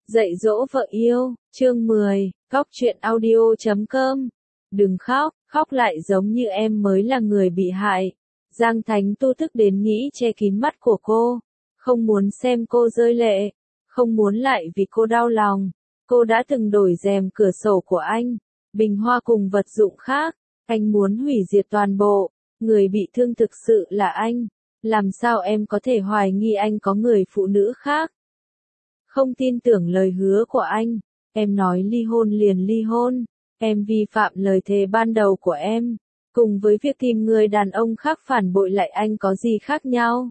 Dạy dỗ vợ yêu, chương 10, Góc truyện audio.com. Đừng khóc, khóc lại giống như em mới là người bị hại. Giang Thánh Tu tức đến nghĩ che kín mắt của cô, không muốn xem cô rơi lệ, không muốn lại vì cô đau lòng. Cô đã từng đổi rèm cửa sổ của anh, bình hoa cùng vật dụng khác, anh muốn hủy diệt toàn bộ, người bị thương thực sự là anh. Làm sao em có thể hoài nghi anh có người phụ nữ khác? Không tin tưởng lời hứa của anh, em nói ly hôn liền ly hôn, em vi phạm lời thề ban đầu của em, cùng với việc tìm người đàn ông khác phản bội lại anh có gì khác nhau?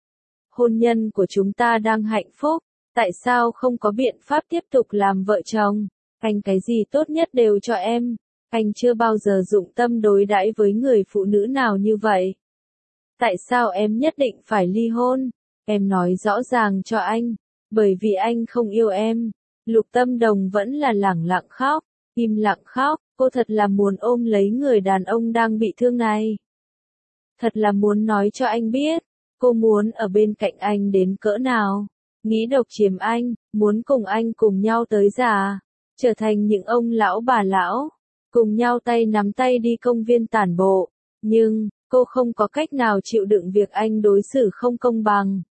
Hôn nhân của chúng ta đang hạnh phúc, tại sao không có biện pháp tiếp tục làm vợ chồng? Anh cái gì tốt nhất đều cho em, anh chưa bao giờ dụng tâm đối đãi với người phụ nữ nào như vậy. Tại sao em nhất định phải ly hôn? Em nói rõ ràng cho anh. Bởi vì anh không yêu em. Lục Tâm Đồng vẫn là lẳng lặng khóc, im lặng khóc, cô thật là muốn ôm lấy người đàn ông đang bị thương này. Thật là muốn nói cho anh biết, cô muốn ở bên cạnh anh đến cỡ nào. Nghĩ độc chiếm anh, muốn cùng anh cùng nhau tới già, trở thành những ông lão bà lão, cùng nhau tay nắm tay đi công viên tản bộ. Nhưng, cô không có cách nào chịu đựng việc anh đối xử không công bằng.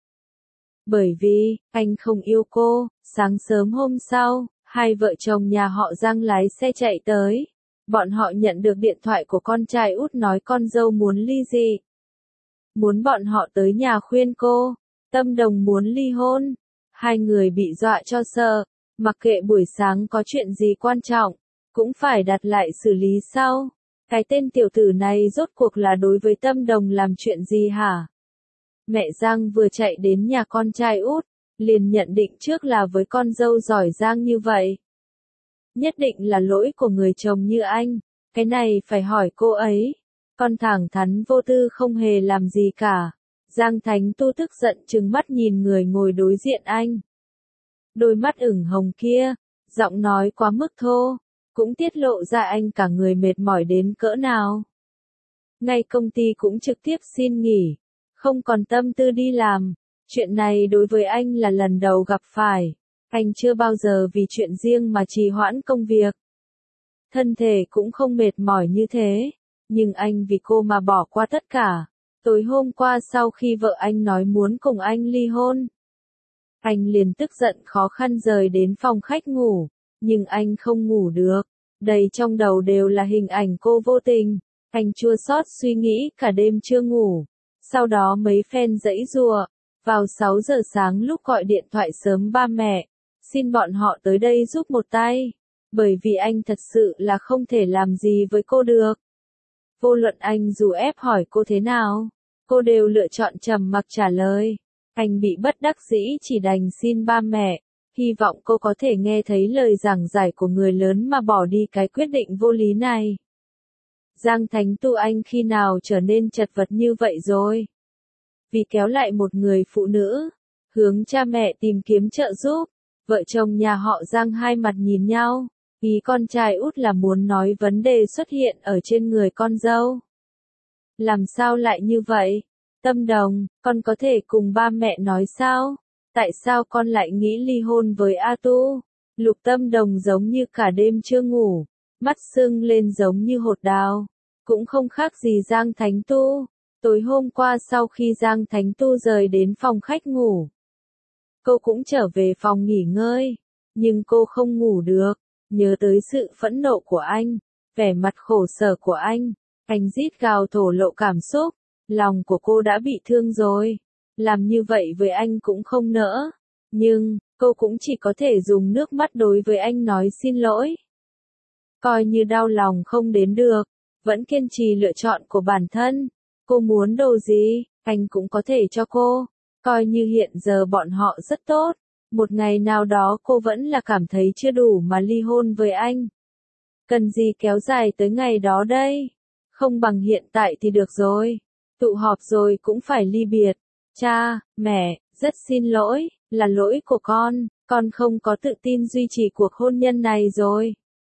Bởi vì, anh không yêu cô. Sáng sớm hôm sau, hai vợ chồng nhà họ Giang lái xe chạy tới. Bọn họ nhận được điện thoại của con trai út nói con dâu muốn ly dị. Muốn bọn họ tới nhà khuyên cô. Tâm Đồng muốn ly hôn. Hai người bị dọa cho sợ. Mặc kệ buổi sáng có chuyện gì quan trọng, cũng phải đặt lại xử lý sau. Cái tên tiểu tử này rốt cuộc là đối với Tâm Đồng làm chuyện gì hả? Mẹ Giang vừa chạy đến nhà con trai út, liền nhận định trước là với con dâu giỏi giang như vậy. Nhất định là lỗi của người chồng như anh, cái này phải hỏi cô ấy. Con thẳng thắn vô tư không hề làm gì cả. Giang Thánh Tu tức giận trừng mắt nhìn người ngồi đối diện anh. Đôi mắt ửng hồng kia, giọng nói quá mức thô, cũng tiết lộ ra anh cả người mệt mỏi đến cỡ nào. Ngay công ty cũng trực tiếp xin nghỉ, không còn tâm tư đi làm. Chuyện này đối với anh là lần đầu gặp phải. Anh chưa bao giờ vì chuyện riêng mà trì hoãn công việc. Thân thể cũng không mệt mỏi như thế. Nhưng anh vì cô mà bỏ qua tất cả. Tối hôm qua sau khi vợ anh nói muốn cùng anh ly hôn, anh liền tức giận khó khăn rời đến phòng khách ngủ. Nhưng anh không ngủ được. Đầy trong đầu đều là hình ảnh cô vô tình. Anh chua xót suy nghĩ cả đêm chưa ngủ. Sau đó mấy phen giãy giụa. Vào 6 giờ sáng lúc gọi điện thoại sớm ba mẹ, xin bọn họ tới đây giúp một tay. Bởi vì anh thật sự là không thể làm gì với cô được. Vô luận anh dù ép hỏi cô thế nào, cô đều lựa chọn trầm mặc trả lời. Anh bị bất đắc dĩ chỉ đành xin ba mẹ, hy vọng cô có thể nghe thấy lời giảng giải của người lớn mà bỏ đi cái quyết định vô lý này. Giang Thánh Tu anh khi nào trở nên chật vật như vậy rồi? Vì kéo lại một người phụ nữ, hướng cha mẹ tìm kiếm trợ giúp, vợ chồng nhà họ Giang hai mặt nhìn nhau, ý con trai út là muốn nói vấn đề xuất hiện ở trên người con dâu. Làm sao lại như vậy? Tâm Đồng, con có thể cùng ba mẹ nói sao? Tại sao con lại nghĩ ly hôn với A Tu? Lục Tâm Đồng giống như cả đêm chưa ngủ, mắt sưng lên giống như hột đào, cũng không khác gì Giang Thánh Tu. Tối hôm qua sau khi Giang Thánh Tu rời đến phòng khách ngủ, cô cũng trở về phòng nghỉ ngơi, nhưng cô không ngủ được, nhớ tới sự phẫn nộ của anh, vẻ mặt khổ sở của anh rít gào thổ lộ cảm xúc, lòng của cô đã bị thương rồi, làm như vậy với anh cũng không nỡ, nhưng, cô cũng chỉ có thể dùng nước mắt đối với anh nói xin lỗi. Coi như đau lòng không đến được, vẫn kiên trì lựa chọn của bản thân. Cô muốn đồ gì, anh cũng có thể cho cô. Coi như hiện giờ bọn họ rất tốt. Một ngày nào đó cô vẫn là cảm thấy chưa đủ mà ly hôn với anh. Cần gì kéo dài tới ngày đó đây? Không bằng hiện tại thì được rồi. Tụ họp rồi cũng phải ly biệt. Cha, mẹ, rất xin lỗi, là lỗi của con không có tự tin duy trì cuộc hôn nhân này rồi.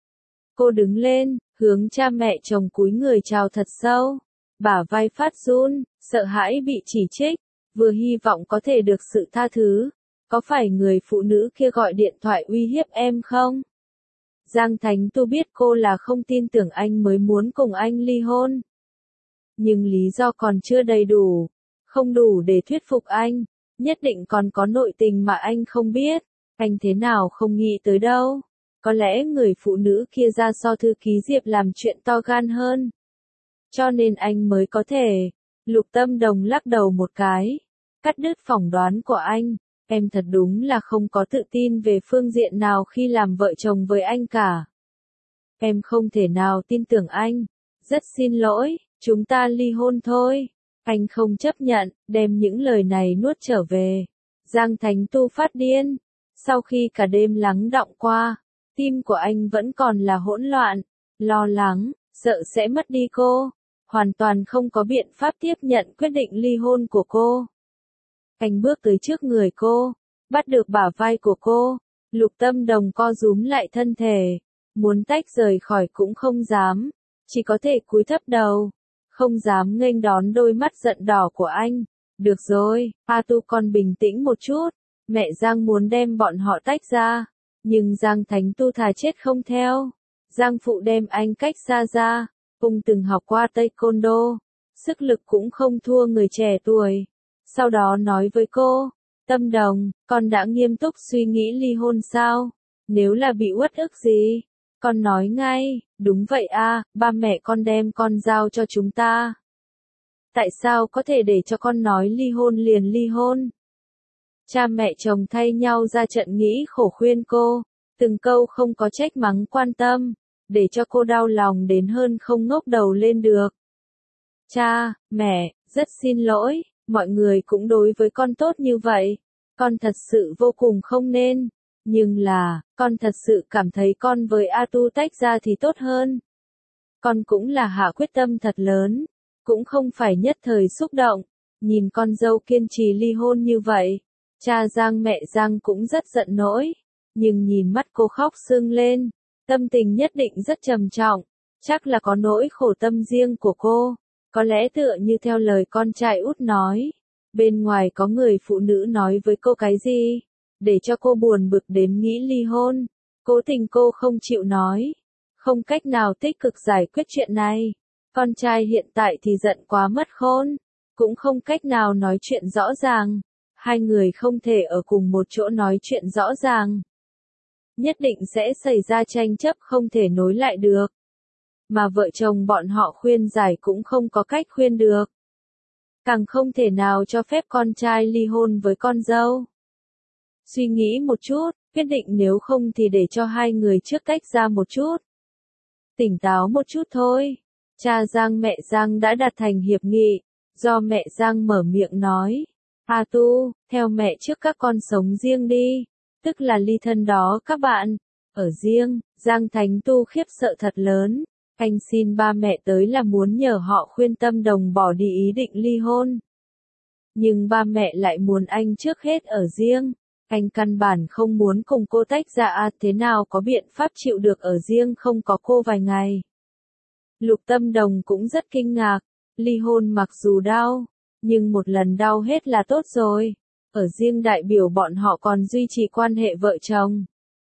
Cô đứng lên, hướng cha mẹ chồng cúi người chào thật sâu. Bả vai phát run, sợ hãi bị chỉ trích, vừa hy vọng có thể được sự tha thứ, có phải người phụ nữ kia gọi điện thoại uy hiếp em không? Giang Thánh Tu biết cô là không tin tưởng anh mới muốn cùng anh ly hôn. Nhưng lý do còn chưa đầy đủ, không đủ để thuyết phục anh, nhất định còn có nội tình mà anh không biết, anh thế nào không nghĩ tới đâu. Có lẽ người phụ nữ kia ra so thư ký Diệp làm chuyện to gan hơn. Cho nên anh mới có thể. Lục Tâm Đồng lắc đầu một cái, cắt đứt phỏng đoán của anh. Em thật đúng là không có tự tin về phương diện nào khi làm vợ chồng với anh cả. Em không thể nào tin tưởng anh. Rất xin lỗi, chúng ta ly hôn thôi. Anh không chấp nhận, đem những lời này nuốt trở về. Giang Thánh Tu phát điên. Sau khi cả đêm lắng đọng qua, tim của anh vẫn còn là hỗn loạn, lo lắng, sợ sẽ mất đi cô. Hoàn toàn không có biện pháp tiếp nhận quyết định ly hôn của cô. Anh bước tới trước người cô, bắt được bả vai của cô. Lục Tâm Đồng co rúm lại thân thể, muốn tách rời khỏi cũng không dám, chỉ có thể cúi thấp đầu, không dám nghênh đón đôi mắt giận đỏ của anh. Được rồi, A Tu con bình tĩnh một chút, mẹ Giang muốn đem bọn họ tách ra, nhưng Giang Thánh Tu thà chết không theo. Giang Phụ đem anh cách xa ra, ông từng học qua Taekwondo, sức lực cũng không thua người trẻ tuổi. Sau đó nói với cô, Tâm Đồng, con đã nghiêm túc suy nghĩ ly hôn sao? Nếu là bị uất ức gì? Con nói ngay, đúng vậy à, ba mẹ con đem con giao cho chúng ta. Tại sao có thể để cho con nói ly hôn liền ly hôn? Cha mẹ chồng thay nhau ra trận nghĩ khổ khuyên cô, từng câu không có trách mắng quan tâm, để cho cô đau lòng đến hơn không ngóc đầu lên được. Cha, mẹ, rất xin lỗi, mọi người cũng đối với con tốt như vậy, con thật sự vô cùng không nên, nhưng là, con thật sự cảm thấy con với A Tu tách ra thì tốt hơn. Con cũng là hạ quyết tâm thật lớn, cũng không phải nhất thời xúc động, nhìn con dâu kiên trì ly hôn như vậy, cha Giang mẹ Giang cũng rất giận nỗi, nhưng nhìn mắt cô khóc sưng lên, tâm tình nhất định rất trầm trọng, chắc là có nỗi khổ tâm riêng của cô, có lẽ tựa như theo lời con trai út nói, bên ngoài có người phụ nữ nói với cô cái gì, để cho cô buồn bực đến nghĩ ly hôn, cố tình cô không chịu nói, không cách nào tích cực giải quyết chuyện này. Con trai hiện tại thì giận quá mất khôn, cũng không cách nào nói chuyện rõ ràng, hai người không thể ở cùng một chỗ nói chuyện rõ ràng. Nhất định sẽ xảy ra tranh chấp không thể nối lại được. Mà vợ chồng bọn họ khuyên giải cũng không có cách khuyên được. Càng không thể nào cho phép con trai ly hôn với con dâu. Suy nghĩ một chút, quyết định nếu không thì để cho hai người trước tách ra một chút. Tỉnh táo một chút thôi. Cha Giang mẹ Giang đã đạt thành hiệp nghị, do mẹ Giang mở miệng nói. A Tu, theo mẹ trước các con sống riêng đi, tức là ly thân đó các bạn. Ở riêng, Giang Thánh Tu khiếp sợ thật lớn, anh xin ba mẹ tới là muốn nhờ họ khuyên Tâm Đồng bỏ đi ý định ly hôn. Nhưng ba mẹ lại muốn anh trước hết ở riêng, anh căn bản không muốn cùng cô tách ra thế nào có biện pháp chịu được ở riêng không có cô vài ngày. Lục Tâm Đồng cũng rất kinh ngạc, ly hôn mặc dù đau, nhưng một lần đau hết là tốt rồi, ở riêng đại biểu bọn họ còn duy trì quan hệ vợ chồng.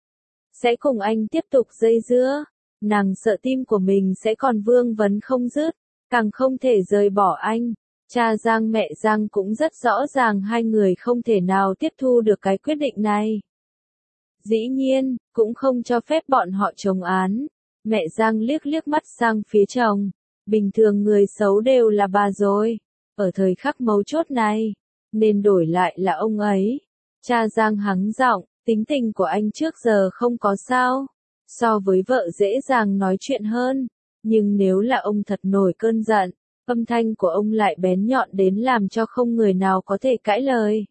Sẽ cùng anh tiếp tục dây dưa, nàng sợ tim của mình sẽ còn vương vấn không dứt, càng không thể rời bỏ anh. Cha Giang mẹ Giang cũng rất rõ ràng hai người không thể nào tiếp thu được cái quyết định này. Dĩ nhiên, cũng không cho phép bọn họ chồng án. Mẹ Giang liếc liếc mắt sang phía chồng, bình thường người xấu đều là bà rồi, ở thời khắc mấu chốt này, nên đổi lại là ông ấy. Cha Giang hắng giọng, tính tình của anh trước giờ không có sao, so với vợ dễ dàng nói chuyện hơn, nhưng nếu là ông thật nổi cơn giận, âm thanh của ông lại bén nhọn đến làm cho không người nào có thể cãi lời.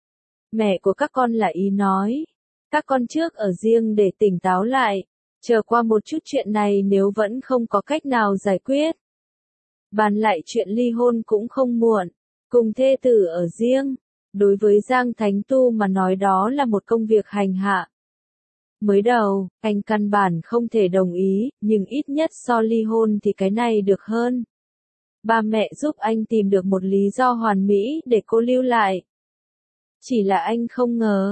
Mẹ của các con là ý nói, các con trước ở riêng để tỉnh táo lại. Chờ qua một chút chuyện này nếu vẫn không có cách nào giải quyết. Bàn lại chuyện ly hôn cũng không muộn, cùng thê tử ở riêng. Đối với Giang Thánh Tu mà nói đó là một công việc hành hạ. Mới đầu, anh căn bản không thể đồng ý, nhưng ít nhất so ly hôn thì cái này được hơn. Ba mẹ giúp anh tìm được một lý do hoàn mỹ để cô lưu lại. Chỉ là anh không ngờ,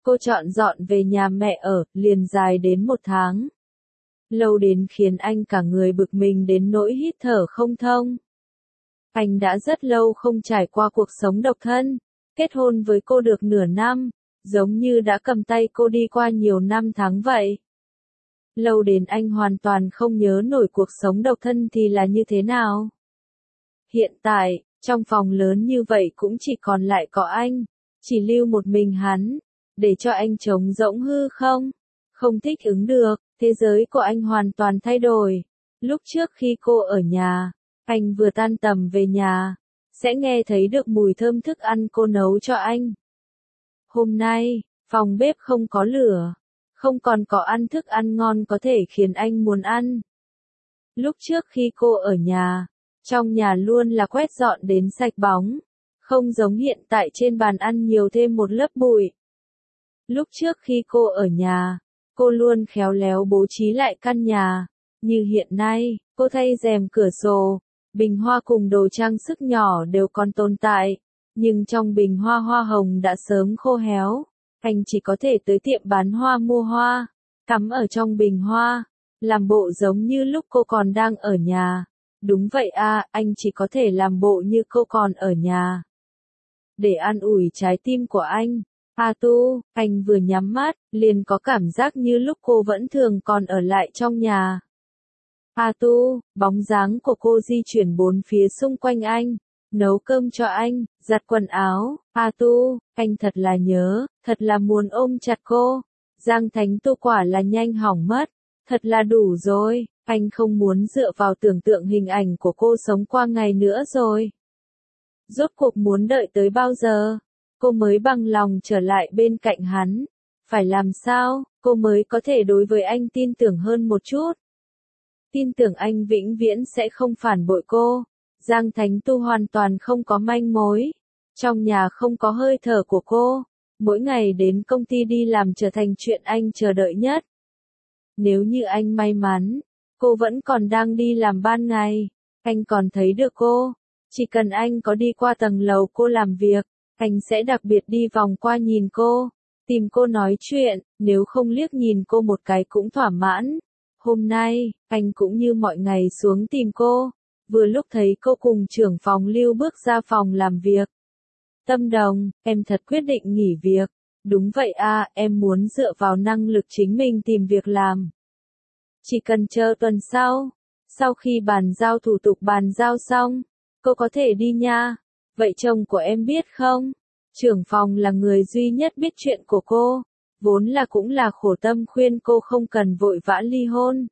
cô chọn dọn về nhà mẹ ở, liền dài đến 1 tháng. Lâu đến khiến anh cả người bực mình đến nỗi hít thở không thông. Anh đã rất lâu không trải qua cuộc sống độc thân, kết hôn với cô được nửa năm, giống như đã cầm tay cô đi qua nhiều năm tháng vậy. Lâu đến anh hoàn toàn không nhớ nổi cuộc sống độc thân thì là như thế nào. Hiện tại, trong phòng lớn như vậy cũng chỉ còn lại có anh, chỉ lưu một mình hắn, để cho anh trống rỗng hư không? Không thích ứng được, thế giới của anh hoàn toàn thay đổi. Lúc trước khi cô ở nhà, anh vừa tan tầm về nhà, sẽ nghe thấy được mùi thơm thức ăn cô nấu cho anh. Hôm nay, phòng bếp không có lửa, không còn có ăn thức ăn ngon có thể khiến anh muốn ăn. Lúc trước khi cô ở nhà, trong nhà luôn là quét dọn đến sạch bóng, không giống hiện tại trên bàn ăn nhiều thêm một lớp bụi. Lúc trước khi cô ở nhà, cô luôn khéo léo bố trí lại căn nhà, như hiện nay, cô thay rèm cửa sổ, bình hoa cùng đồ trang sức nhỏ đều còn tồn tại, nhưng trong bình hoa hoa hồng đã sớm khô héo, anh chỉ có thể tới tiệm bán hoa mua hoa, cắm ở trong bình hoa, làm bộ giống như lúc cô còn đang ở nhà. Đúng vậy à, anh chỉ có thể làm bộ như cô còn ở nhà. Để an ủi trái tim của anh, anh vừa nhắm mắt, liền có cảm giác như lúc cô vẫn thường còn ở lại trong nhà. Bóng dáng của cô di chuyển bốn phía xung quanh anh, nấu cơm cho anh, giặt quần áo. Anh thật là nhớ, thật là muốn ôm chặt cô. Giang Thánh Tu quả là nhanh hỏng mất, thật là đủ rồi, anh không muốn dựa vào tưởng tượng hình ảnh của cô sống qua ngày nữa rồi. Rốt cuộc muốn đợi tới bao giờ, cô mới bằng lòng trở lại bên cạnh hắn. Phải làm sao, cô mới có thể đối với anh tin tưởng hơn một chút. Tin tưởng anh vĩnh viễn sẽ không phản bội cô. Giang Thánh Tu hoàn toàn không có manh mối. Trong nhà không có hơi thở của cô. Mỗi ngày đến công ty đi làm trở thành chuyện anh chờ đợi nhất. Nếu như anh may mắn, cô vẫn còn đang đi làm ban ngày, anh còn thấy được cô. Chỉ cần anh có đi qua tầng lầu cô làm việc, anh sẽ đặc biệt đi vòng qua nhìn cô, tìm cô nói chuyện, nếu không liếc nhìn cô một cái cũng thỏa mãn. Hôm nay, anh cũng như mọi ngày xuống tìm cô, vừa lúc thấy cô cùng trưởng phòng Lưu bước ra phòng làm việc. Tâm Đồng, em thật quyết định nghỉ việc. Đúng vậy à, em muốn dựa vào năng lực chính mình tìm việc làm. Chỉ cần chờ tuần sau khi bàn giao thủ tục bàn giao xong, cô có thể đi nha. Vậy chồng của em biết không? Trưởng phòng là người duy nhất biết chuyện của cô, vốn là cũng là khổ tâm khuyên cô không cần vội vã ly hôn.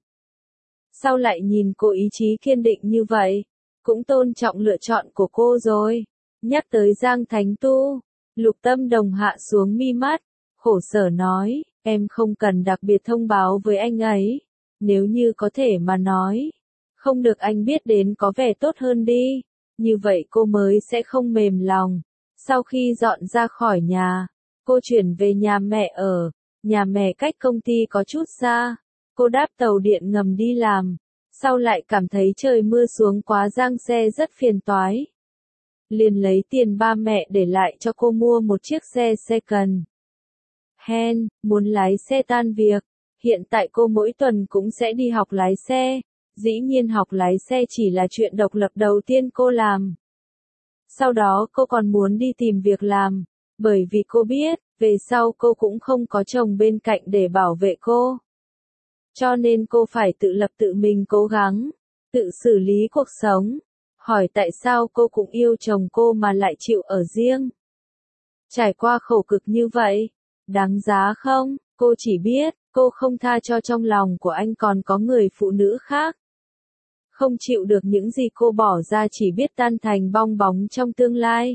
Sao lại nhìn cô ý chí kiên định như vậy, cũng tôn trọng lựa chọn của cô rồi. Nhắc tới Giang Thánh Tu, Lục Tâm Đồng hạ xuống mi mắt, khổ sở nói, em không cần đặc biệt thông báo với anh ấy, nếu như có thể mà nói, không được anh biết đến có vẻ tốt hơn đi, như vậy cô mới sẽ không mềm lòng. Sau khi dọn ra khỏi nhà, cô chuyển về nhà mẹ ở, nhà mẹ cách công ty có chút xa, cô đáp tàu điện ngầm đi làm, sau lại cảm thấy trời mưa xuống quá giang xe rất phiền toái. Liền lấy tiền ba mẹ để lại cho cô mua một chiếc xe second hand, muốn lái xe tan việc. Hiện tại cô mỗi tuần cũng sẽ đi học lái xe. Dĩ nhiên học lái xe chỉ là chuyện độc lập đầu tiên cô làm. Sau đó cô còn muốn đi tìm việc làm, bởi vì cô biết, về sau cô cũng không có chồng bên cạnh để bảo vệ cô. Cho nên cô phải tự lập tự mình cố gắng, tự xử lý cuộc sống. Hỏi tại sao cô cũng yêu chồng cô mà lại chịu ở riêng. Trải qua khổ cực như vậy, đáng giá không? Cô chỉ biết, cô không tha cho trong lòng của anh còn có người phụ nữ khác. Không chịu được những gì cô bỏ ra chỉ biết tan thành bong bóng trong tương lai.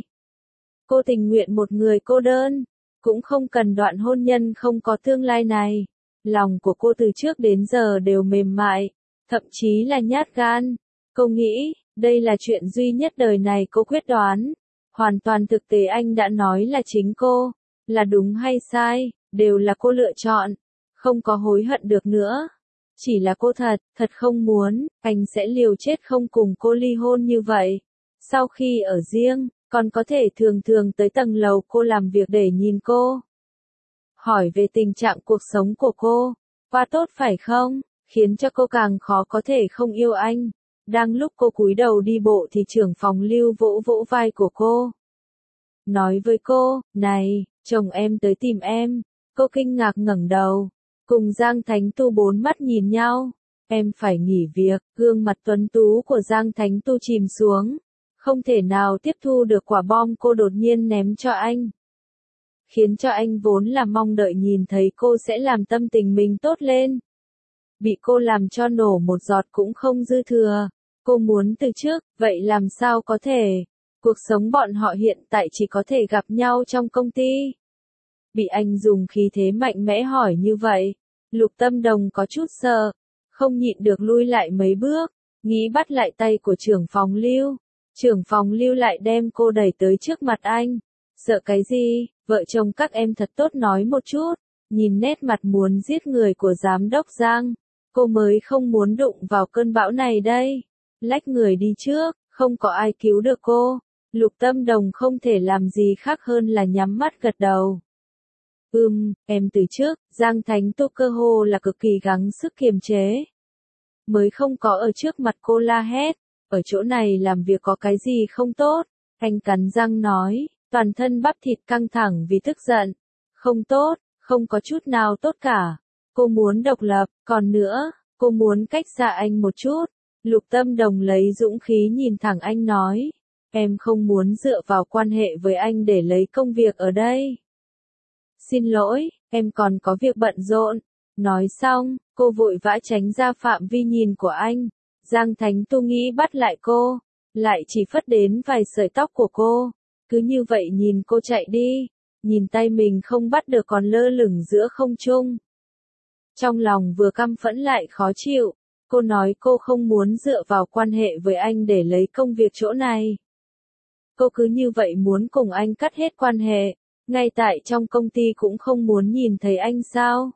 Cô tình nguyện một người cô đơn, cũng không cần đoạn hôn nhân không có tương lai này. Lòng của cô từ trước đến giờ đều mềm mại, thậm chí là nhát gan. Cô nghĩ, đây là chuyện duy nhất đời này cô quyết đoán. Hoàn toàn thực tế anh đã nói là chính cô, là đúng hay sai, đều là cô lựa chọn, không có hối hận được nữa. Chỉ là cô thật không muốn, anh sẽ liều chết không cùng cô ly hôn như vậy. Sau khi ở riêng, còn có thể thường thường tới tầng lầu cô làm việc để nhìn cô. hỏi về tình trạng cuộc sống của cô. Qua tốt phải không? Khiến cho cô càng khó có thể không yêu anh. Đang lúc cô cúi đầu đi bộ thì trưởng phòng Lưu vỗ vỗ vai của cô. Nói với cô, này, chồng em tới tìm em. Cô kinh ngạc ngẩng đầu. Cùng Giang Thánh Tu bốn mắt nhìn nhau. Em phải nghỉ việc. Gương mặt tuấn tú của Giang Thánh Tu chìm xuống. Không thể nào tiếp thu được quả bom cô đột nhiên ném cho anh. Khiến cho anh vốn là mong đợi nhìn thấy cô sẽ làm tâm tình mình tốt lên. Bị cô làm cho nổ một giọt cũng không dư thừa. Cô muốn từ trước, vậy làm sao có thể? Cuộc sống bọn họ hiện tại chỉ có thể gặp nhau trong công ty. Bị anh dùng khí thế mạnh mẽ hỏi như vậy, Lục Tâm Đồng có chút sợ, không nhịn được lui lại mấy bước, nghĩ bắt lại tay của trưởng phòng Lưu. Trưởng phòng Lưu lại đem cô đẩy tới trước mặt anh. Sợ cái gì, vợ chồng các em thật tốt nói một chút. Nhìn nét mặt muốn giết người của giám đốc Giang, cô mới không muốn đụng vào cơn bão này đây. Lách người đi trước, không có ai cứu được cô. Lục Tâm Đồng không thể làm gì khác hơn là nhắm mắt gật đầu. Em từ trước, Giang Thánh Tu cơ hồ là cực kỳ gắng sức kiềm chế. Mới không có ở trước mặt cô la hét, ở chỗ này làm việc có cái gì không tốt. Anh cắn răng nói, toàn thân bắp thịt căng thẳng vì tức giận. Không tốt, không có chút nào tốt cả. Cô muốn độc lập, còn nữa, cô muốn cách xa anh một chút. Lục Tâm Đồng lấy dũng khí nhìn thẳng anh nói, em không muốn dựa vào quan hệ với anh để lấy công việc ở đây. Xin lỗi, em còn có việc bận rộn. Nói xong, cô vội vã tránh ra phạm vi nhìn của anh. Giang Thánh Tu nghĩ bắt lại cô, lại chỉ phất đến vài sợi tóc của cô. Cứ như vậy nhìn cô chạy đi, nhìn tay mình không bắt được còn lơ lửng giữa không trung. Trong lòng vừa căm phẫn lại khó chịu, cô nói cô không muốn dựa vào quan hệ với anh để lấy công việc chỗ này. Cô cứ như vậy muốn cùng anh cắt hết quan hệ, ngay tại trong công ty cũng không muốn nhìn thấy anh sao.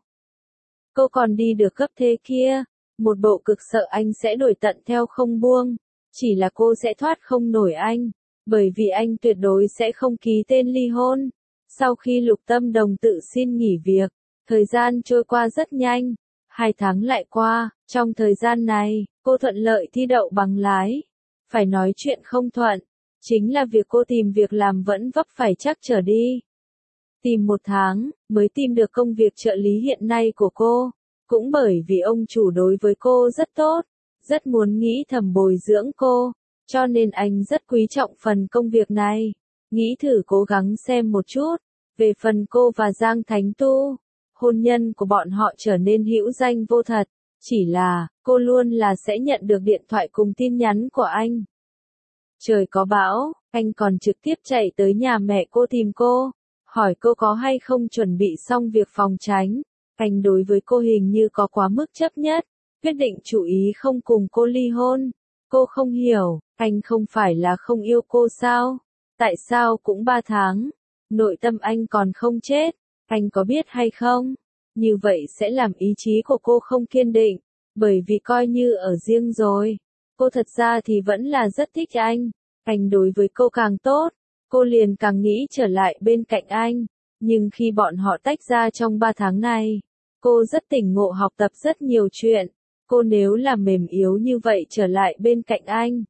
Cô còn đi được cấp thế kia, một bộ cực sợ anh sẽ đuổi tận theo không buông, chỉ là cô sẽ thoát không nổi anh, bởi vì anh tuyệt đối sẽ không ký tên ly hôn. Sau khi Lục Tâm Đồng tự xin nghỉ việc, thời gian trôi qua rất nhanh, 2 tháng lại qua, trong thời gian này, cô thuận lợi thi đậu bằng lái. Phải nói chuyện không thuận, chính là việc cô tìm việc làm vẫn vấp phải trắc trở đi. Tìm 1 tháng, mới tìm được công việc trợ lý hiện nay của cô, cũng bởi vì ông chủ đối với cô rất tốt, rất muốn nghĩ thầm bồi dưỡng cô, cho nên anh rất quý trọng phần công việc này. Nghĩ thử cố gắng xem một chút, về phần cô và Giang Thánh Tu, hôn nhân của bọn họ trở nên hữu danh vô thật, chỉ là, cô luôn là sẽ nhận được điện thoại cùng tin nhắn của anh. Trời có bão, anh còn trực tiếp chạy tới nhà mẹ cô tìm cô, hỏi cô có hay không chuẩn bị xong việc phòng tránh. Anh đối với cô hình như có quá mức chấp nhất, quyết định chủ ý không cùng cô ly hôn. Cô không hiểu, anh không phải là không yêu cô sao? Tại sao cũng 3 tháng? Nội tâm anh còn không chết, anh có biết hay không? Như vậy sẽ làm ý chí của cô không kiên định, bởi vì coi như ở riêng rồi. Cô thật ra thì vẫn là rất thích anh đối với cô càng tốt, cô liền càng nghĩ trở lại bên cạnh anh. Nhưng khi bọn họ tách ra trong 3 tháng này, cô rất tỉnh ngộ học tập rất nhiều chuyện. Cô nếu là mềm yếu như vậy trở lại bên cạnh anh.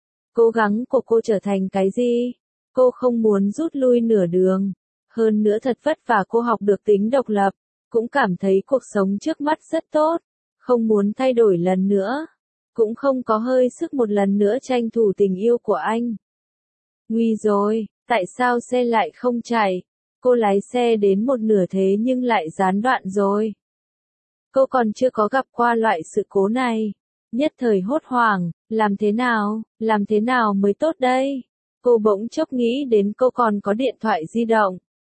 Cố gắng của cô trở thành cái gì? Cô không muốn rút lui nửa đường. Hơn nữa thật vất vả cô học được tính độc lập, cũng cảm thấy cuộc sống trước mắt rất tốt, không muốn thay đổi lần nữa, cũng không có hơi sức một lần nữa tranh thủ tình yêu của anh. Nguy rồi, tại sao xe lại không chạy? Cô lái xe đến một nửa thế nhưng lại gián đoạn rồi. Cô còn chưa có gặp qua loại sự cố này. Nhất thời hốt hoảng, làm thế nào mới tốt đây? Cô bỗng chốc nghĩ đến cô còn có điện thoại di động.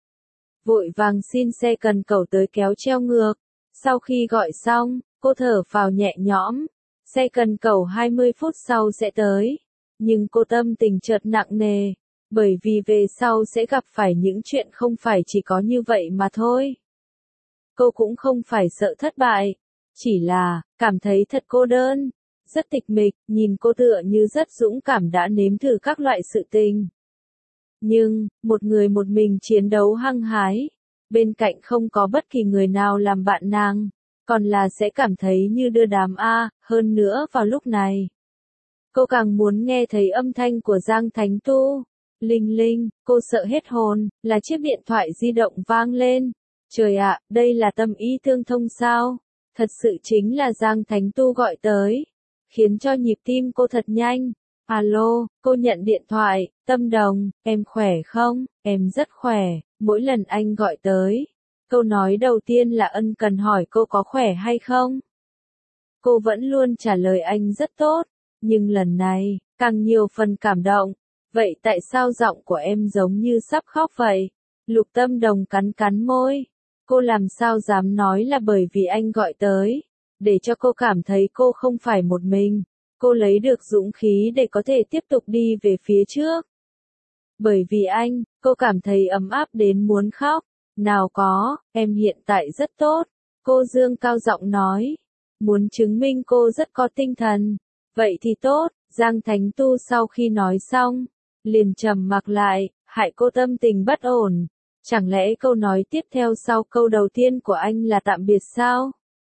Vội vàng xin xe cần cẩu tới kéo treo ngược. Sau khi gọi xong, cô thở phào nhẹ nhõm. Xe cần cẩu 20 phút sau sẽ tới. Nhưng cô tâm tình chợt nặng nề, bởi vì về sau sẽ gặp phải những chuyện không phải chỉ có như vậy mà thôi. Cô cũng không phải sợ thất bại, chỉ là, cảm thấy thật cô đơn, rất tịch mịch, nhìn cô tựa như rất dũng cảm đã nếm thử các loại sự tình. Nhưng, một người một mình chiến đấu hăng hái, bên cạnh không có bất kỳ người nào làm bạn nàng, còn là sẽ cảm thấy như đưa đám a, hơn nữa vào lúc này. Cô càng muốn nghe thấy âm thanh của Giang Thánh Tu. Linh linh, cô sợ hết hồn, là chiếc điện thoại di động vang lên. Trời ạ, đây là Tâm Ý Tương Thông sao? Thật sự chính là Giang Thánh Tu gọi tới, khiến cho nhịp tim cô thật nhanh. Alo, cô nhận điện thoại, Tâm Đồng, em khỏe không? Em rất khỏe, mỗi lần anh gọi tới. Câu nói đầu tiên là ân cần hỏi cô có khỏe hay không. Cô vẫn luôn trả lời anh rất tốt, nhưng lần này, càng nhiều phần cảm động. Vậy tại sao giọng của em giống như sắp khóc vậy? Lục Tâm Đồng cắn cắn môi. Cô làm sao dám nói là bởi vì anh gọi tới, để cho cô cảm thấy cô không phải một mình. Cô lấy được dũng khí để có thể tiếp tục đi về phía trước. Bởi vì anh, cô cảm thấy ấm áp đến muốn khóc. Nào có, em hiện tại rất tốt. Cô dương cao giọng nói. Muốn chứng minh cô rất có tinh thần. Vậy thì tốt, Giang Thánh Tu sau khi nói xong, liền trầm mặc lại, hại cô tâm tình bất ổn. Chẳng lẽ câu nói tiếp theo sau câu đầu tiên của anh là tạm biệt sao?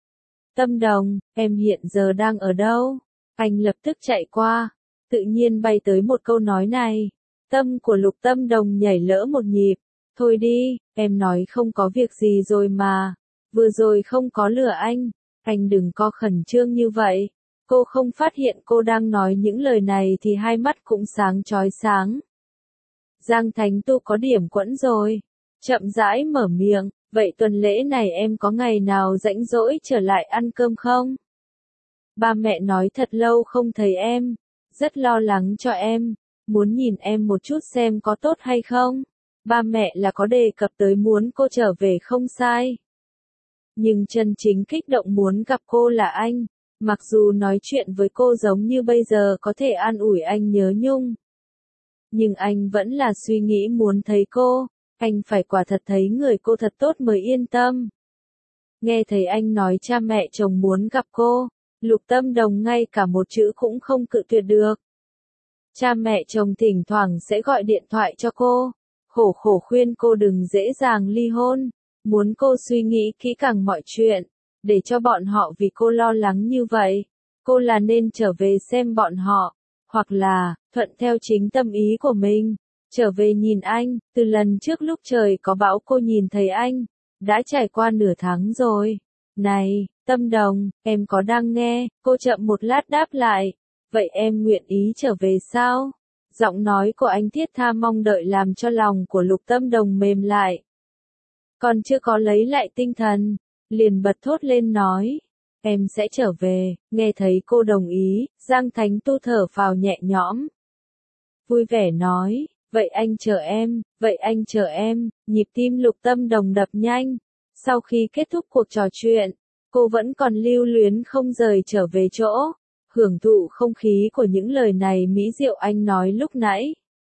Tâm Đồng, em hiện giờ đang ở đâu? Anh lập tức chạy qua, tự nhiên bay tới một câu nói này. Tâm của Lục Tâm Đồng nhảy lỡ một nhịp. Thôi đi, em nói không có việc gì rồi mà. Vừa rồi không có lừa anh đừng có khẩn trương như vậy. Cô không phát hiện cô đang nói những lời này thì hai mắt cũng sáng chói sáng. Giang Thánh Tu có điểm quẫn rồi. Chậm rãi mở miệng, vậy tuần lễ này em có ngày nào rảnh rỗi trở lại ăn cơm không? Ba mẹ nói thật lâu không thấy em, rất lo lắng cho em, muốn nhìn em một chút xem có tốt hay không. Ba mẹ là có đề cập tới muốn cô trở về không sai. Nhưng chân chính kích động muốn gặp cô là anh, mặc dù nói chuyện với cô giống như bây giờ có thể an ủi anh nhớ nhung. Nhưng anh vẫn là suy nghĩ muốn thấy cô, anh phải quả thật thấy người cô thật tốt mới yên tâm. Nghe thấy anh nói cha mẹ chồng muốn gặp cô, Lục Tâm Đồng ngay cả một chữ cũng không cự tuyệt được. Cha mẹ chồng thỉnh thoảng sẽ gọi điện thoại cho cô, khổ khổ khuyên cô đừng dễ dàng ly hôn, muốn cô suy nghĩ kỹ càng mọi chuyện, để cho bọn họ vì cô lo lắng như vậy, cô là nên trở về xem bọn họ, hoặc là, thuận theo chính tâm ý của mình, trở về nhìn anh, từ lần trước lúc trời có bão cô nhìn thấy anh, đã trải qua nửa tháng rồi. Này, Tâm Đồng, em có đang nghe, cô chậm một lát đáp lại, vậy em nguyện ý trở về sao? Giọng nói của anh thiết tha mong đợi làm cho lòng của Lục Tâm Đồng mềm lại. Còn chưa có lấy lại tinh thần, liền bật thốt lên nói, em sẽ trở về. Nghe thấy cô đồng ý, Giang Thánh Tu thở phào nhẹ nhõm. Vui vẻ nói, vậy anh chờ em, nhịp tim Lục Tâm Đồng đập nhanh. Sau khi kết thúc cuộc trò chuyện, cô vẫn còn lưu luyến không rời trở về chỗ, hưởng thụ không khí của những lời này mỹ diệu anh nói lúc nãy.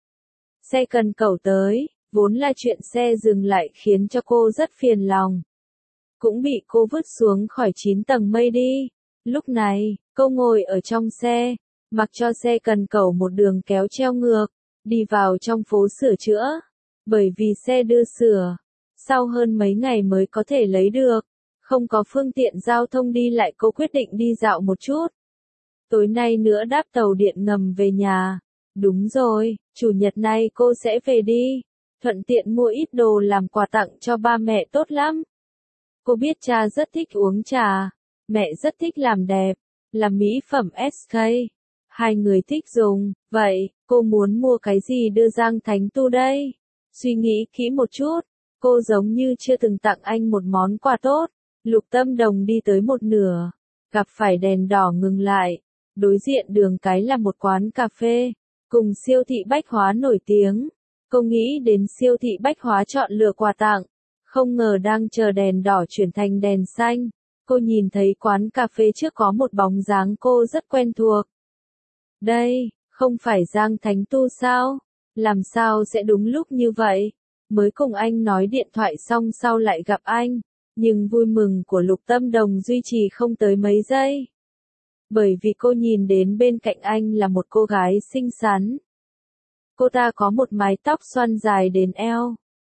Xe cần cẩu tới, vốn là chuyện xe dừng lại khiến cho cô rất phiền lòng. Cũng bị cô vứt xuống khỏi 9 tầng mây đi. Lúc này, cô ngồi ở trong xe, mặc cho xe cần cẩu một đường kéo treo ngược, đi vào trong phố sửa chữa. Bởi vì xe đưa sửa, sau hơn mấy ngày mới có thể lấy được, không có phương tiện giao thông đi lại cô quyết định đi dạo một chút. Tối nay nữa đáp tàu điện ngầm về nhà. Đúng rồi, chủ nhật này cô sẽ về đi, thuận tiện mua ít đồ làm quà tặng cho ba mẹ tốt lắm. Cô biết cha rất thích uống trà, mẹ rất thích làm đẹp, làm mỹ phẩm SK. Hai người thích dùng, vậy, cô muốn mua cái gì đưa Giang Thánh Tu đây? Suy nghĩ kỹ một chút, cô giống như chưa từng tặng anh một món quà tốt. Lục Tâm Đồng đi tới một nửa, gặp phải đèn đỏ ngừng lại. Đối diện đường cái là một quán cà phê, cùng siêu thị bách hóa nổi tiếng. Cô nghĩ đến siêu thị bách hóa chọn lựa quà tặng, không ngờ đang chờ đèn đỏ chuyển thành đèn xanh. Cô nhìn thấy quán cà phê trước có một bóng dáng cô rất quen thuộc. Đây, không phải Giang Thánh Tu sao? Làm sao sẽ đúng lúc như vậy? Mới cùng anh nói điện thoại xong sau lại gặp anh, nhưng vui mừng của Lục Tâm Đồng duy trì không tới mấy giây. Bởi vì cô nhìn đến bên cạnh anh là một cô gái xinh xắn. Cô ta có một mái tóc xoăn dài đến eo,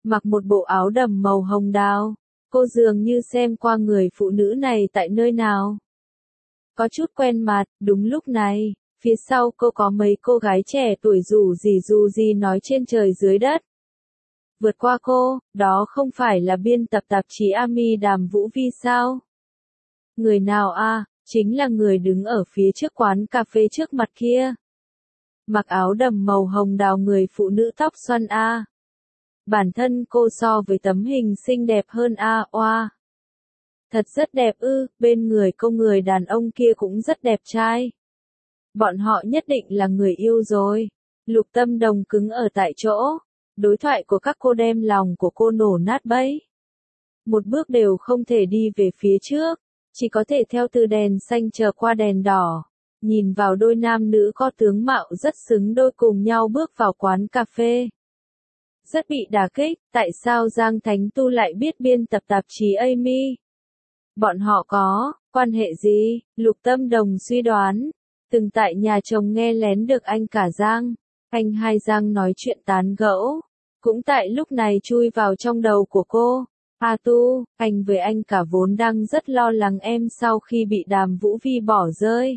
mặc một bộ áo đầm màu hồng đào. Cô dường như xem qua người phụ nữ này tại nơi nào. Có chút quen mặt, đúng lúc này, phía sau cô có mấy cô gái trẻ tuổi rủ gì nói trên trời dưới đất. Vượt qua cô, đó không phải là biên tập tạp chí Ami Đàm Vũ Vi sao? Người nào à, chính là người đứng ở phía trước quán cà phê trước mặt kia. Mặc áo đầm màu hồng đào người phụ nữ tóc xoăn a. Bản thân cô so với tấm hình xinh đẹp hơn a oa. Thật rất đẹp ư, bên người cô người đàn ông kia cũng rất đẹp trai. Bọn họ nhất định là người yêu rồi. Lục Tâm Đồng cứng ở tại chỗ. Đối thoại của các cô đem lòng của cô nổ nát bấy. Một bước đều không thể đi về phía trước, chỉ có thể theo từ đèn xanh chờ qua đèn đỏ. Nhìn vào đôi nam nữ có tướng mạo rất xứng đôi cùng nhau bước vào quán cà phê. Rất bị đả kích, tại sao Giang Thánh Tu lại biết biên tập tạp chí Amy? Bọn họ có quan hệ gì? Lục Tâm Đồng suy đoán. Từng tại nhà chồng nghe lén được anh cả Giang. Anh hai Giang nói chuyện tán gẫu. Cũng tại lúc này chui vào trong đầu của cô. A Tu, anh với anh cả vốn đang rất lo lắng em sau khi bị Đàm Vũ Vi bỏ rơi.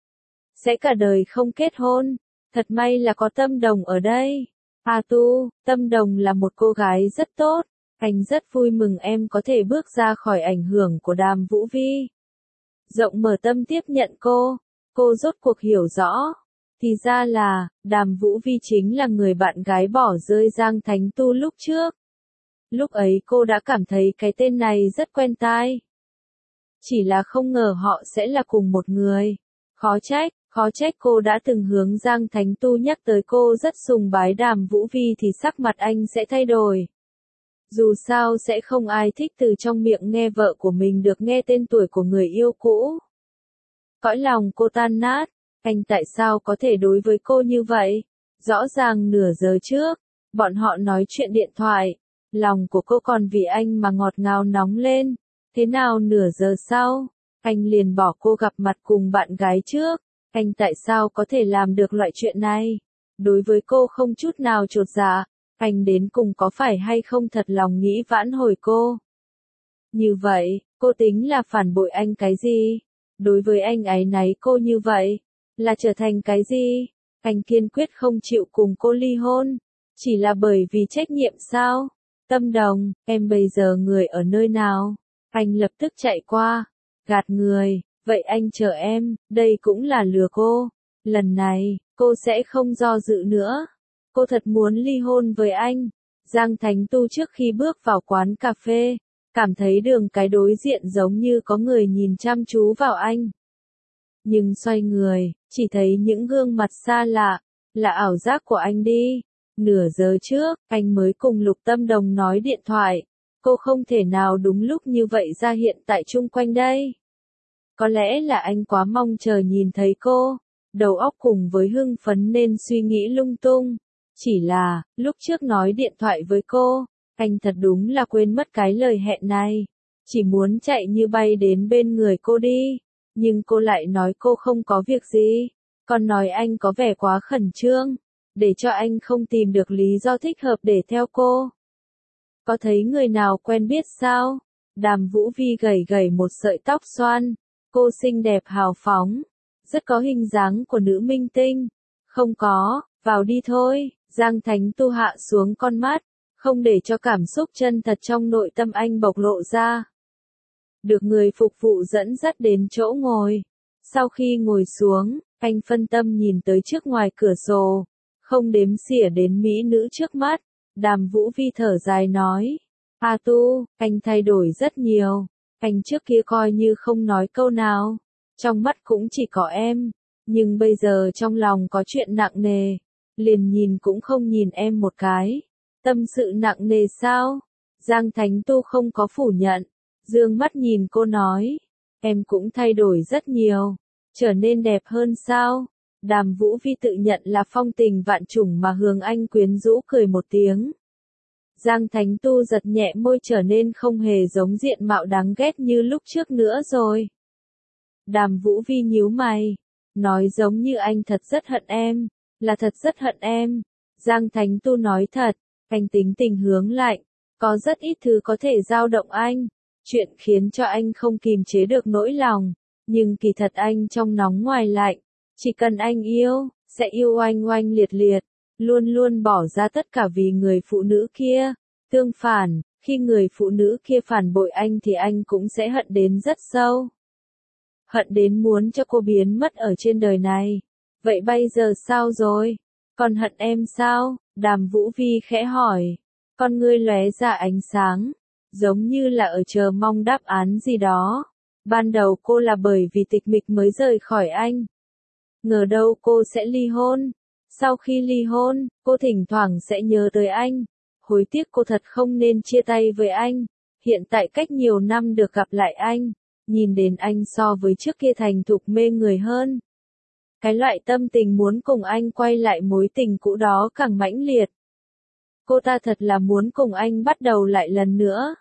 Sẽ cả đời không kết hôn. Thật may là có Tâm Đồng ở đây. A Tu, Tâm Đồng là một cô gái rất tốt. Anh rất vui mừng em có thể bước ra khỏi ảnh hưởng của Đàm Vũ Vi. Rộng mở tâm tiếp nhận cô. Cô rốt cuộc hiểu rõ. Thì ra là, Đàm Vũ Vi chính là người bạn gái bỏ rơi Giang Thánh Tu lúc trước. Lúc ấy cô đã cảm thấy cái tên này rất quen tai. Chỉ là không ngờ họ sẽ là cùng một người. Khó trách cô đã từng hướng Giang Thánh Tu nhắc tới cô rất sùng bái Đàm Vũ Vi thì sắc mặt anh sẽ thay đổi. Dù sao sẽ không ai thích từ trong miệng nghe vợ của mình được nghe tên tuổi của người yêu cũ. Cõi lòng cô tan nát, anh tại sao có thể đối với cô như vậy? Rõ ràng nửa giờ trước, bọn họ nói chuyện điện thoại, lòng của cô còn vì anh mà ngọt ngào nóng lên. Thế nào nửa giờ sau, anh liền bỏ cô gặp mặt cùng bạn gái trước, anh tại sao có thể làm được loại chuyện này? Đối với cô không chút nào chột dạ, anh đến cùng có phải hay không thật lòng nghĩ vãn hồi cô? Như vậy, cô tính là phản bội anh cái gì? Đối với anh áy náy cô như vậy, là trở thành cái gì? Anh kiên quyết không chịu cùng cô ly hôn, chỉ là bởi vì trách nhiệm sao? Tâm Đồng, em bây giờ người ở nơi nào? Anh lập tức chạy qua, gạt người, vậy anh chờ em, đây cũng là lừa cô. Lần này, cô sẽ không do dự nữa. Cô thật muốn ly hôn với anh. Giang Thánh Tu trước khi bước vào quán cà phê, cảm thấy đường cái đối diện giống như có người nhìn chăm chú vào anh. Nhưng xoay người, chỉ thấy những gương mặt xa lạ, là ảo giác của anh đi. Nửa giờ trước, anh mới cùng Lục Tâm Đồng nói điện thoại. Cô không thể nào đúng lúc như vậy ra hiện tại chung quanh đây. Có lẽ là anh quá mong chờ nhìn thấy cô. Đầu óc cùng với hưng phấn nên suy nghĩ lung tung. Chỉ là, lúc trước nói điện thoại với cô, anh thật đúng là quên mất cái lời hẹn này. Chỉ muốn chạy như bay đến bên người cô đi. Nhưng cô lại nói cô không có việc gì. Còn nói anh có vẻ quá khẩn trương. Để cho anh không tìm được lý do thích hợp để theo cô. Có thấy người nào quen biết sao? Đàm Vũ Vi gầy gầy một sợi tóc xoăn. Cô xinh đẹp hào phóng. Rất có hình dáng của nữ minh tinh. Không có, vào đi thôi. Giang Thánh Tu hạ xuống con mắt. Không để cho cảm xúc chân thật trong nội tâm anh bộc lộ ra. Được người phục vụ dẫn dắt đến chỗ ngồi. Sau khi ngồi xuống, anh phân tâm nhìn tới trước ngoài cửa sổ. Không đếm xỉa đến mỹ nữ trước mắt. Đàm Vũ Vi thở dài nói. A Tu, anh thay đổi rất nhiều. Anh trước kia coi như không nói câu nào. Trong mắt cũng chỉ có em. Nhưng bây giờ trong lòng có chuyện nặng nề. Liền nhìn cũng không nhìn em một cái. Tâm sự nặng nề sao? Giang Thánh Tu không có phủ nhận. Dương mắt nhìn cô nói. Em cũng thay đổi rất nhiều. Trở nên đẹp hơn sao? Đàm Vũ Vi tự nhận là phong tình vạn trùng mà hướng anh quyến rũ cười một tiếng. Giang Thánh Tu giật nhẹ môi trở nên không hề giống diện mạo đáng ghét như lúc trước nữa rồi. Đàm Vũ Vi nhíu mày. Nói giống như anh thật rất hận em. Là thật rất hận em. Giang Thánh Tu nói thật. Anh tính tình hướng lạnh. Có rất ít thứ có thể dao động anh. Chuyện khiến cho anh không kìm chế được nỗi lòng. Nhưng kỳ thật anh trong nóng ngoài lạnh. Chỉ cần anh yêu, sẽ yêu oanh oanh liệt liệt. Luôn luôn bỏ ra tất cả vì người phụ nữ kia. Tương phản, khi người phụ nữ kia phản bội anh thì anh cũng sẽ hận đến rất sâu. Hận đến muốn cho cô biến mất ở trên đời này. Vậy bây giờ sao rồi? Còn hận em sao? Đàm Vũ Vi khẽ hỏi. Con ngươi lóe ra ánh sáng, giống như là ở chờ mong đáp án gì đó. Ban đầu cô là bởi vì tịch mịch mới rời khỏi anh. Ngờ đâu cô sẽ ly hôn. Sau khi ly hôn, cô thỉnh thoảng sẽ nhớ tới anh. Hối tiếc cô thật không nên chia tay với anh. Hiện tại cách nhiều năm được gặp lại anh, nhìn đến anh so với trước kia thành thục mê người hơn. Cái loại tâm tình muốn cùng anh quay lại mối tình cũ đó càng mãnh liệt. Cô ta thật là muốn cùng anh bắt đầu lại lần nữa.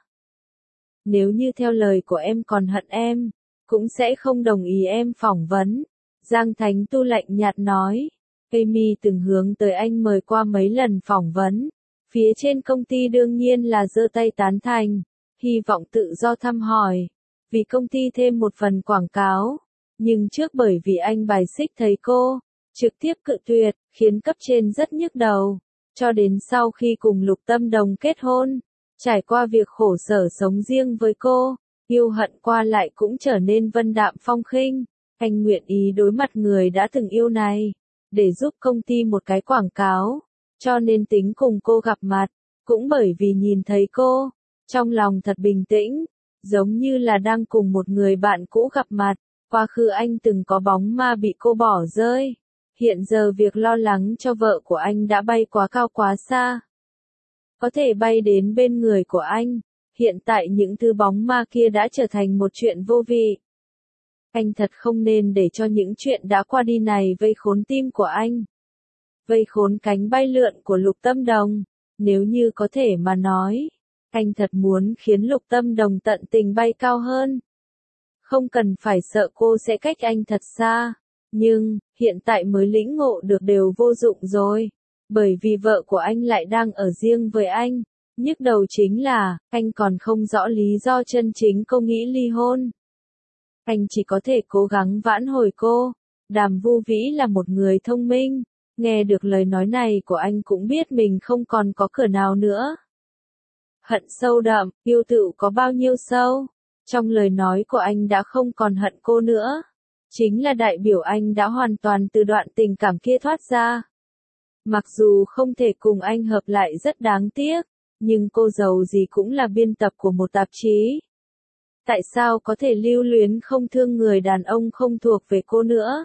Nếu như theo lời của em còn hận em, cũng sẽ không đồng ý em phỏng vấn. Giang Thánh Tu lạnh nhạt nói. Amy từng hướng tới anh mời qua mấy lần phỏng vấn. Phía trên công ty đương nhiên là giơ tay tán thành, hy vọng tự do thăm hỏi. Vì công ty thêm một phần quảng cáo. Nhưng trước bởi vì anh bài xích thấy cô, trực tiếp cự tuyệt, khiến cấp trên rất nhức đầu. Cho đến sau khi cùng Lục Tâm Đồng kết hôn, trải qua việc khổ sở sống riêng với cô, yêu hận qua lại cũng trở nên vân đạm phong khinh. Anh nguyện ý đối mặt người đã từng yêu này, để giúp công ty một cái quảng cáo. Cho nên tính cùng cô gặp mặt, cũng bởi vì nhìn thấy cô, trong lòng thật bình tĩnh, giống như là đang cùng một người bạn cũ gặp mặt. Quá khứ anh từng có bóng ma bị cô bỏ rơi. Hiện giờ việc lo lắng cho vợ của anh đã bay quá cao quá xa. Có thể bay đến bên người của anh. Hiện tại những thứ bóng ma kia đã trở thành một chuyện vô vị. Anh thật không nên để cho những chuyện đã qua đi này vây khốn tim của anh. Vây khốn cánh bay lượn của Lục Tâm Đồng. Nếu như có thể mà nói, anh thật muốn khiến Lục Tâm Đồng tận tình bay cao hơn. Không cần phải sợ cô sẽ cách anh thật xa. Nhưng, hiện tại mới lĩnh ngộ được đều vô dụng rồi. Bởi vì vợ của anh lại đang ở riêng với anh. Nhức đầu chính là, anh còn không rõ lý do chân chính cô nghĩ ly hôn. Anh chỉ có thể cố gắng vãn hồi cô. Đàm Vu Vĩ là một người thông minh. Nghe được lời nói này của anh cũng biết mình không còn có cửa nào nữa. Hận sâu đậm, yêu tựu có bao nhiêu sâu? Trong lời nói của anh đã không còn hận cô nữa. Chính là đại biểu anh đã hoàn toàn từ đoạn tình cảm kia thoát ra. Mặc dù không thể cùng anh hợp lại rất đáng tiếc, nhưng cô giàu gì cũng là biên tập của một tạp chí. Tại sao có thể lưu luyến không thương người đàn ông không thuộc về cô nữa?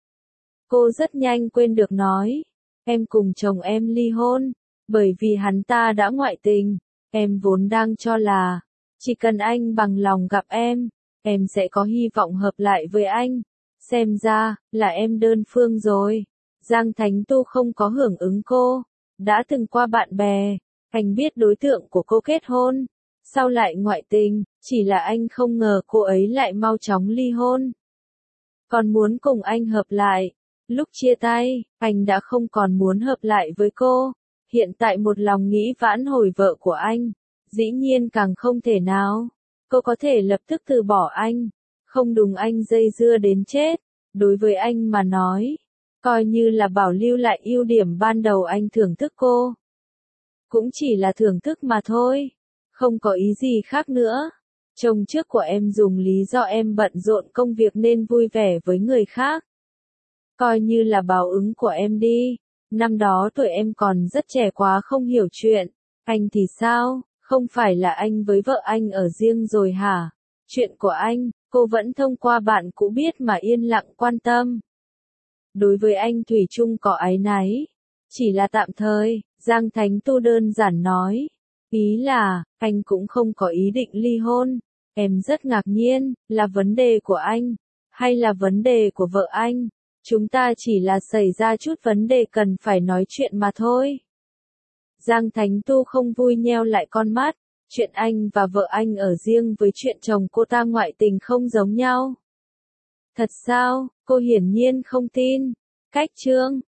Cô rất nhanh quên được nói. Em cùng chồng em ly hôn, bởi vì hắn ta đã ngoại tình. Em vốn đang cho là, chỉ cần anh bằng lòng gặp em sẽ có hy vọng hợp lại với anh. Xem ra, là em đơn phương rồi. Giang Thánh Tu không có hưởng ứng cô. Đã từng qua bạn bè, anh biết đối tượng của cô kết hôn. Sau lại ngoại tình, chỉ là anh không ngờ cô ấy lại mau chóng ly hôn. Còn muốn cùng anh hợp lại. Lúc chia tay, anh đã không còn muốn hợp lại với cô. Hiện tại một lòng nghĩ vãn hồi vợ của anh. Dĩ nhiên càng không thể nào. Cô có thể lập tức từ bỏ anh. Không đùng anh dây dưa đến chết. Đối với anh mà nói, coi như là bảo lưu lại ưu điểm ban đầu anh thưởng thức cô. Cũng chỉ là thưởng thức mà thôi. Không có ý gì khác nữa. Chồng trước của em dùng lý do em bận rộn công việc nên vui vẻ với người khác. Coi như là báo ứng của em đi. Năm đó tuổi em còn rất trẻ quá không hiểu chuyện. Anh thì sao? Không phải là anh với vợ anh ở riêng rồi hả? Chuyện của anh, cô vẫn thông qua bạn cũ biết mà yên lặng quan tâm. Đối với anh thủy chung có áy náy. Chỉ là tạm thời, Giang Thánh Tu đơn giản nói. Ý là, anh cũng không có ý định ly hôn. Em rất ngạc nhiên, là vấn đề của anh, hay là vấn đề của vợ anh? Chúng ta chỉ là xảy ra chút vấn đề cần phải nói chuyện mà thôi. Giang Thánh Tu không vui nheo lại con mắt. Chuyện anh và vợ anh ở riêng với chuyện chồng cô ta ngoại tình không giống nhau. Thật sao? Cô hiển nhiên không tin. Cách chương